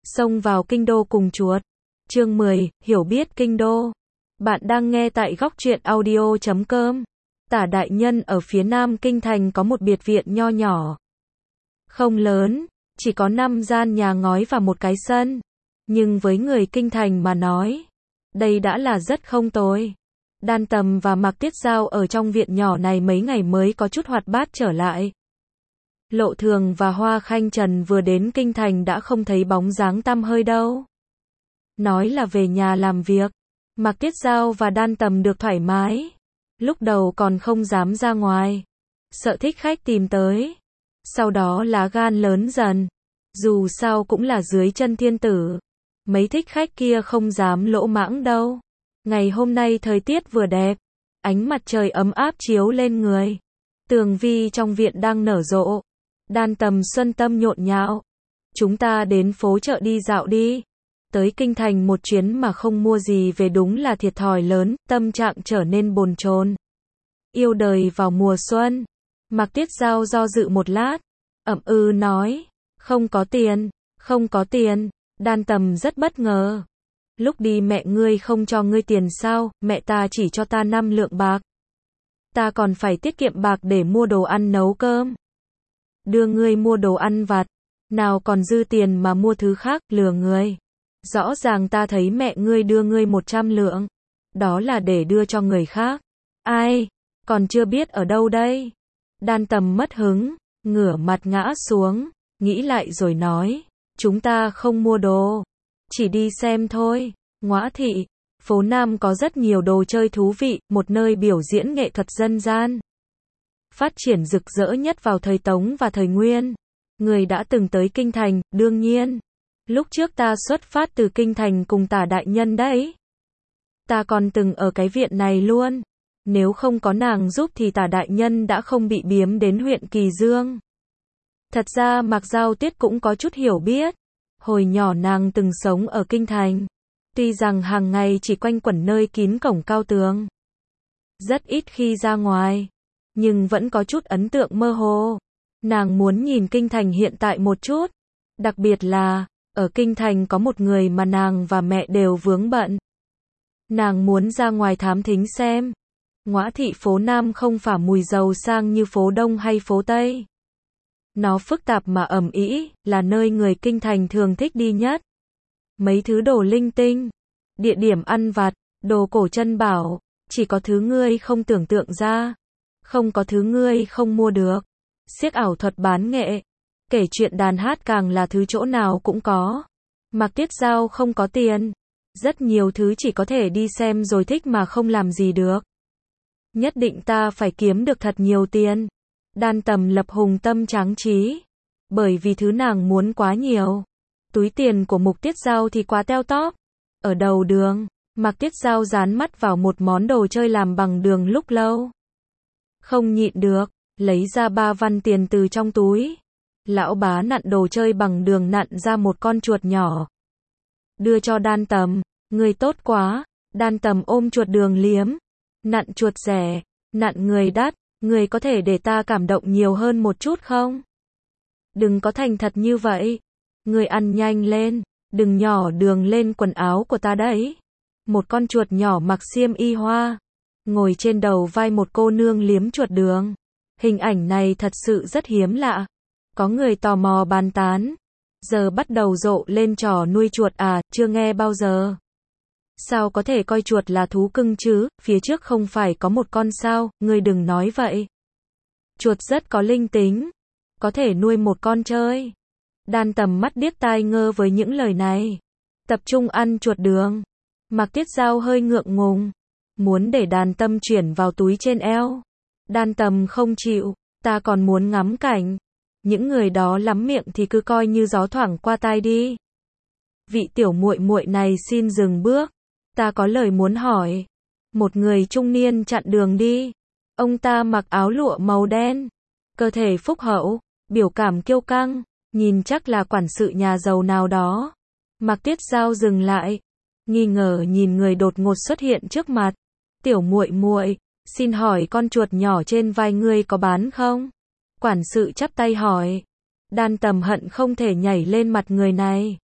Xông vào kinh đô cùng chuột. Chương 10, hiểu biết kinh đô. Bạn đang nghe tại góc truyện audio.com. Tả đại nhân ở phía nam kinh thành có một biệt viện nho nhỏ. Không lớn, chỉ có 5 gian nhà ngói và một cái sân. Nhưng với người kinh thành mà nói, đây đã là rất không tồi. Đan Tầm và Mạc Tiết Dao ở trong viện nhỏ này mấy ngày mới có chút hoạt bát trở lại. Lộ Thường và Hoa Khanh Trần vừa đến kinh thành đã không thấy bóng dáng tăm hơi đâu. Nói là về nhà làm việc. Mạc Tiết Dao và Đan Tầm được thoải mái. Lúc đầu còn không dám ra ngoài, sợ thích khách tìm tới. Sau đó lá gan lớn dần. Dù sao cũng là dưới chân thiên tử. Mấy thích khách kia không dám lỗ mãng đâu. Ngày hôm nay thời tiết vừa đẹp, ánh mặt trời ấm áp chiếu lên người. Tường vi trong viện đang nở rộ. Đan Tầm xuân tâm nhộn nhạo. Chúng ta đến phố chợ đi dạo đi. Tới kinh thành một chuyến mà không mua gì về đúng là thiệt thòi lớn, tâm trạng trở nên bồn chồn. Yêu đời vào mùa xuân. Mạc Tiết Dao do dự một lát, nói, không có tiền, không có tiền. Đan Tầm rất bất ngờ. Lúc đi mẹ ngươi không cho ngươi tiền sao, mẹ ta chỉ cho ta 5 lượng bạc. Ta còn phải tiết kiệm bạc để mua đồ ăn nấu cơm. Đưa ngươi mua đồ ăn vặt, nào còn dư tiền mà mua thứ khác, lừa ngươi. Rõ ràng ta thấy mẹ ngươi đưa ngươi 100 lượng. Đó là để đưa cho người khác. Ai? Còn chưa biết ở đâu đây? Đan Tầm mất hứng, ngửa mặt ngã xuống, nghĩ lại rồi nói, chúng ta không mua đồ, chỉ đi xem thôi. Ngoã thị, phố Nam có rất nhiều đồ chơi thú vị, một nơi biểu diễn nghệ thuật dân gian. Phát triển rực rỡ nhất vào thời Tống và thời Nguyên. Người đã từng tới kinh thành, đương nhiên. Lúc trước ta xuất phát từ kinh thành cùng Tả đại nhân đấy. Ta còn từng ở cái viện này luôn. Nếu không có nàng giúp thì Tả đại nhân đã không bị biếm đến huyện Kỳ Dương. Thật ra Mạc Giao Tiết cũng có chút hiểu biết. Hồi nhỏ nàng từng sống ở kinh thành. Tuy rằng hàng ngày chỉ quanh quẩn nơi kín cổng cao tường. Rất ít khi ra ngoài. Nhưng vẫn có chút ấn tượng mơ hồ. Nàng muốn nhìn kinh thành hiện tại một chút. Đặc biệt là, ở kinh thành có một người mà nàng và mẹ đều vướng bận. Nàng muốn ra ngoài thám thính xem. Ngoã thị phố Nam không phải mùi giàu sang như phố Đông hay phố Tây. Nó phức tạp mà ầm ĩ, là nơi người kinh thành thường thích đi nhất. Mấy thứ đồ linh tinh, địa điểm ăn vặt, đồ cổ chân bảo, chỉ có thứ ngươi không tưởng tượng ra. Không có thứ ngươi không mua được. Xiếc ảo thuật bán nghệ, kể chuyện đàn hát càng là thứ chỗ nào cũng có. Mạc Tiết Dao không có tiền. Rất nhiều thứ chỉ có thể đi xem rồi thích mà không làm gì được. Nhất định ta phải kiếm được thật nhiều tiền. Đan Tầm lập hùng tâm tráng trí. Bởi vì thứ nàng muốn quá nhiều. Túi tiền của Mục Tiết Dao thì quá teo tóp. Ở đầu đường, Mạc Tiết Dao dán mắt vào một món đồ chơi làm bằng đường lúc lâu. Không nhịn được, lấy ra 3 văn tiền từ trong túi. Lão bá nặn đồ chơi bằng đường nặn ra một con chuột nhỏ. Đưa cho Đan Tầm, người tốt quá. Đan Tầm ôm chuột đường liếm. Nặn chuột rẻ, nặn người đắt, người có thể để ta cảm động nhiều hơn một chút không? Đừng có thành thật như vậy. Người ăn nhanh lên, đừng nhỏ đường lên quần áo của ta đấy. Một con chuột nhỏ mặc xiêm y hoa, ngồi trên đầu vai một cô nương liếm chuột đường. Hình ảnh này thật sự rất hiếm lạ. Có người tò mò bàn tán. Giờ bắt đầu rộ lên trò nuôi chuột à, chưa nghe bao giờ. Sao có thể coi chuột là thú cưng chứ, phía trước không phải có một con sao, ngươi đừng nói vậy. Chuột rất có linh tính, có thể nuôi một con chơi. Đan Tầm mắt điếc tai ngơ với những lời này. Tập trung ăn chuột đường. Mạc Tiết Dao hơi ngượng ngùng, muốn để Đan Tầm chuyển vào túi trên eo. Đan Tầm không chịu, ta còn muốn ngắm cảnh. Những người đó lắm miệng thì cứ coi như gió thoảng qua tai đi. Vị tiểu muội muội này xin dừng bước. Ta có lời muốn hỏi. Một người trung niên chặn đường đi. Ông ta mặc áo lụa màu đen, cơ thể phúc hậu, biểu cảm kiêu căng, nhìn chắc là quản sự nhà giàu nào đó. Mạc Tiết Dao dừng lại, nghi ngờ nhìn người đột ngột xuất hiện trước mặt. Tiểu muội muội, xin hỏi con chuột nhỏ trên vai ngươi có bán không? Quản sự chắp tay hỏi. Đan Tầm hận không thể nhảy lên mặt người này.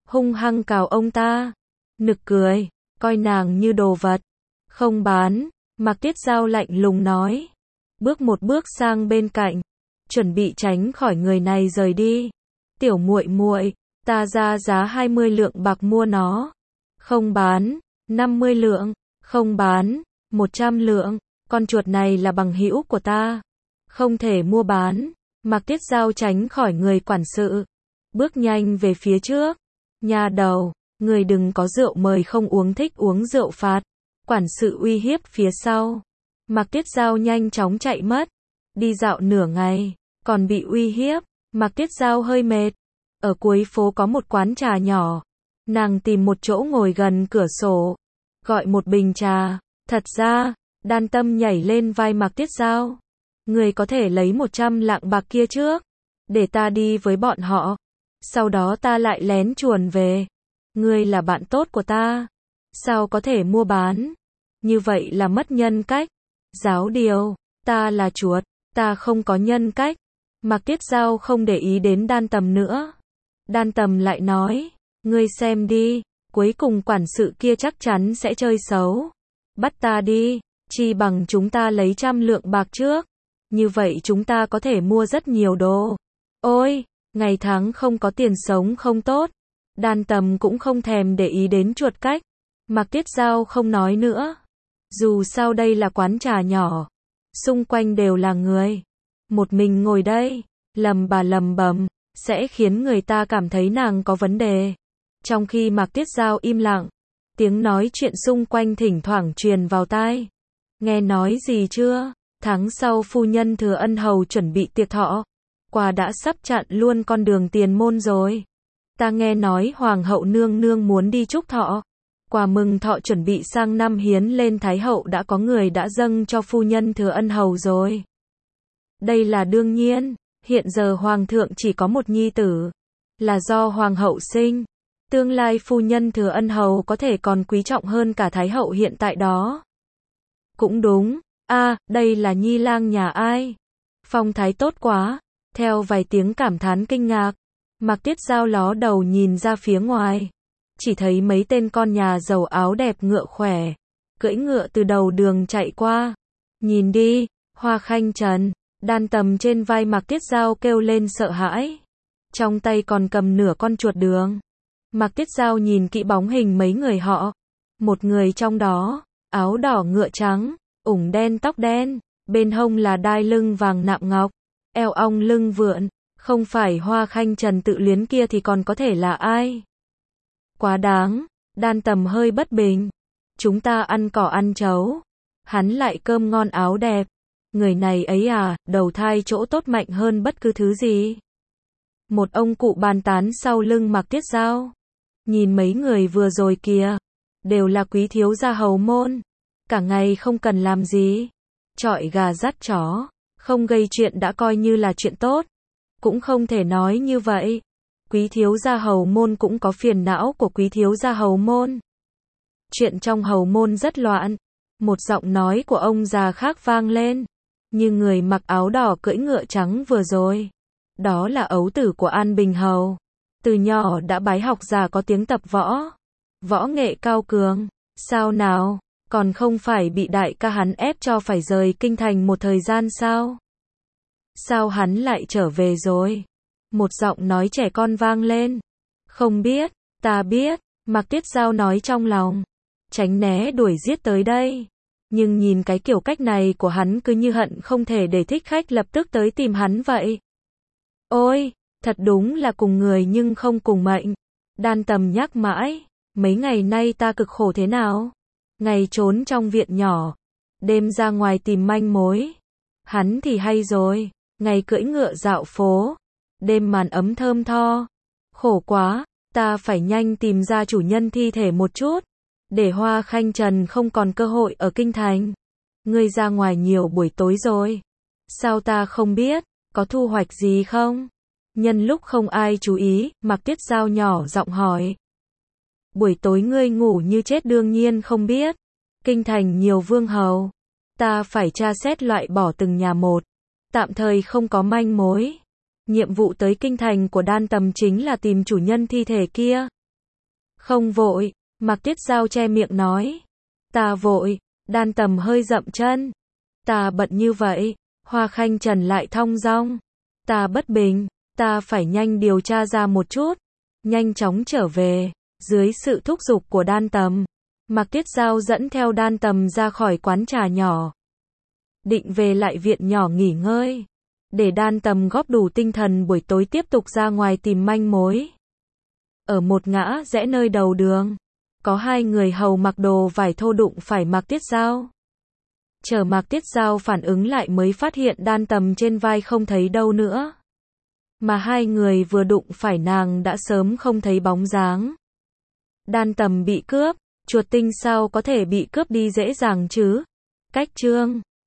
hung hăng cào ông ta. Nực cười, coi nàng như đồ vật. Không bán, Mạc Tiết Dao lạnh lùng nói. Bước một bước sang bên cạnh, chuẩn bị tránh khỏi người này rời đi. Tiểu muội muội, ta ra giá 20 lượng bạc mua nó. Không bán, 50 lượng, không bán, 100 lượng, con chuột này là bằng hữu của ta. Không thể mua bán. Mạc Tiết Dao tránh khỏi người quản sự, bước nhanh về phía trước. Nhà đầu, người đừng có rượu mời không uống, thích uống rượu phạt. Quản sự uy hiếp phía sau. Mạc Tiết Dao nhanh chóng chạy mất. Đi dạo nửa ngày, còn bị uy hiếp. Mạc Tiết Dao hơi mệt. Ở cuối phố có một quán trà nhỏ. Nàng tìm một chỗ ngồi gần cửa sổ, gọi một bình trà. Thật ra, Đan Tâm nhảy lên vai Mạc Tiết Dao. Người có thể lấy 100 lạng bạc kia trước, để ta đi với bọn họ. Sau đó ta lại lén chuồn về. Ngươi là bạn tốt của ta, sao có thể mua bán? Như vậy là mất nhân cách. Giáo điều, ta là chuột, ta không có nhân cách. Mạc Tiết Dao không để ý đến Đan Tầm nữa. Đan Tầm lại nói, ngươi xem đi, cuối cùng quản sự kia chắc chắn sẽ chơi xấu. Bắt ta đi, chi bằng chúng ta lấy 100 lượng bạc trước. Như vậy chúng ta có thể mua rất nhiều đồ. Ôi, ngày tháng không có tiền sống không tốt. Đan Tầm cũng không thèm để ý đến chuột cách. Mạc Tiết Dao không nói nữa. Dù sao đây là quán trà nhỏ, xung quanh đều là người. Một mình ngồi đây, lầm bầm, sẽ khiến người ta cảm thấy nàng có vấn đề. Trong khi Mạc Tiết Dao im lặng, tiếng nói chuyện xung quanh thỉnh thoảng truyền vào tai. Nghe nói gì chưa? Tháng sau phu nhân Thừa Ân Hầu chuẩn bị tiệc thọ. Quà đã sắp chặn luôn con đường tiền môn rồi. Ta nghe nói Hoàng hậu nương nương muốn đi chúc thọ. Quà mừng thọ chuẩn bị sang năm hiến lên Thái hậu đã có người đã dâng cho phu nhân Thừa Ân Hầu rồi. Đây là đương nhiên, hiện giờ Hoàng thượng chỉ có một nhi tử, là do Hoàng hậu sinh. Tương lai phu nhân Thừa Ân Hầu có thể còn quý trọng hơn cả Thái hậu hiện tại đó. Cũng đúng, đây là nhi lang nhà ai? Phong thái tốt quá. Theo vài tiếng cảm thán kinh ngạc, Mạc Tiết Dao ló đầu nhìn ra phía ngoài. Chỉ thấy mấy tên con nhà giàu áo đẹp ngựa khỏe, cưỡi ngựa từ đầu đường chạy qua. Nhìn đi, Hoa Khanh Trần. Đan Tầm trên vai Mạc Tiết Dao kêu lên sợ hãi. Trong tay còn cầm nửa con chuột đường. Mạc Tiết Dao nhìn kỹ bóng hình mấy người họ. Một người trong đó, áo đỏ ngựa trắng, ủng đen tóc đen, bên hông là đai lưng vàng nạm ngọc, eo ong lưng vượn. Không phải Hoa Khanh Trần tự luyến kia thì còn có thể là ai? Quá đáng. Đan Tầm hơi bất bình. Chúng ta ăn cỏ ăn chấu, hắn lại cơm ngon áo đẹp. Người này ấy đầu thai chỗ tốt mạnh hơn bất cứ thứ gì. Một ông cụ bàn tán sau lưng Mạc Tiết Dao. Nhìn mấy người vừa rồi kìa, đều là quý thiếu gia hầu môn. Cả ngày không cần làm gì, chọi gà dắt chó, không gây chuyện đã coi như là chuyện tốt. Cũng không thể nói như vậy. Quý thiếu gia hầu môn cũng có phiền não của quý thiếu gia hầu môn. Chuyện trong hầu môn rất loạn. Một giọng nói của ông già khác vang lên. Như người mặc áo đỏ cưỡi ngựa trắng vừa rồi. Đó là ấu tử của An Bình Hầu. Từ nhỏ đã bái học già có tiếng tập võ. Võ nghệ cao cường. Sao nào, còn không phải bị đại ca hắn ép cho phải rời kinh thành một thời gian sao? Sao hắn lại trở về rồi? Một giọng nói trẻ con vang lên. Không biết, ta biết, Mạc Tiết Dao nói trong lòng. Tránh né đuổi giết tới đây. Nhưng nhìn cái kiểu cách này của hắn cứ như hận không thể để thích khách lập tức tới tìm hắn vậy. Ôi, thật đúng là cùng người nhưng không cùng mệnh. Đan Tầm nhắc mãi, mấy ngày nay ta cực khổ thế nào? Ngày trốn trong viện nhỏ, đêm ra ngoài tìm manh mối. Hắn thì hay rồi, ngày cưỡi ngựa dạo phố, đêm màn ấm thơm tho. Khổ quá, ta phải nhanh tìm ra chủ nhân thi thể một chút, để Hoa Khanh Trần không còn cơ hội ở kinh thành. Ngươi ra ngoài nhiều buổi tối rồi. Sao ta không biết, có thu hoạch gì không? Nhân lúc không ai chú ý, Mạc Tiết Dao nhỏ giọng hỏi. Buổi tối ngươi ngủ như chết đương nhiên không biết. Kinh thành nhiều vương hầu. Ta phải tra xét loại bỏ từng nhà một. Tạm thời không có manh mối. Nhiệm vụ tới kinh thành của Đan Tầm chính là tìm chủ nhân thi thể kia. Không vội, Mạc Tiết Giao che miệng nói. Ta vội, Đan Tầm hơi dậm chân. Ta bận như vậy, Hoa Khanh Trần lại thong dong. Ta bất bình, ta phải nhanh điều tra ra một chút. Nhanh chóng trở về, dưới sự thúc giục của Đan Tầm. Mạc Tiết Giao dẫn theo Đan Tầm ra khỏi quán trà nhỏ. Định về lại viện nhỏ nghỉ ngơi. Để Đan Tầm góp đủ tinh thần buổi tối tiếp tục ra ngoài tìm manh mối. Ở một ngã rẽ nơi đầu đường, có hai người hầu mặc đồ vải thô đụng phải Mạc Tiết Giao. Chờ Mạc Tiết Giao phản ứng lại mới phát hiện Đan Tầm trên vai không thấy đâu nữa. Mà hai người vừa đụng phải nàng đã sớm không thấy bóng dáng. Đan Tầm bị cướp, chuột tinh sao có thể bị cướp đi dễ dàng chứ? Cách chương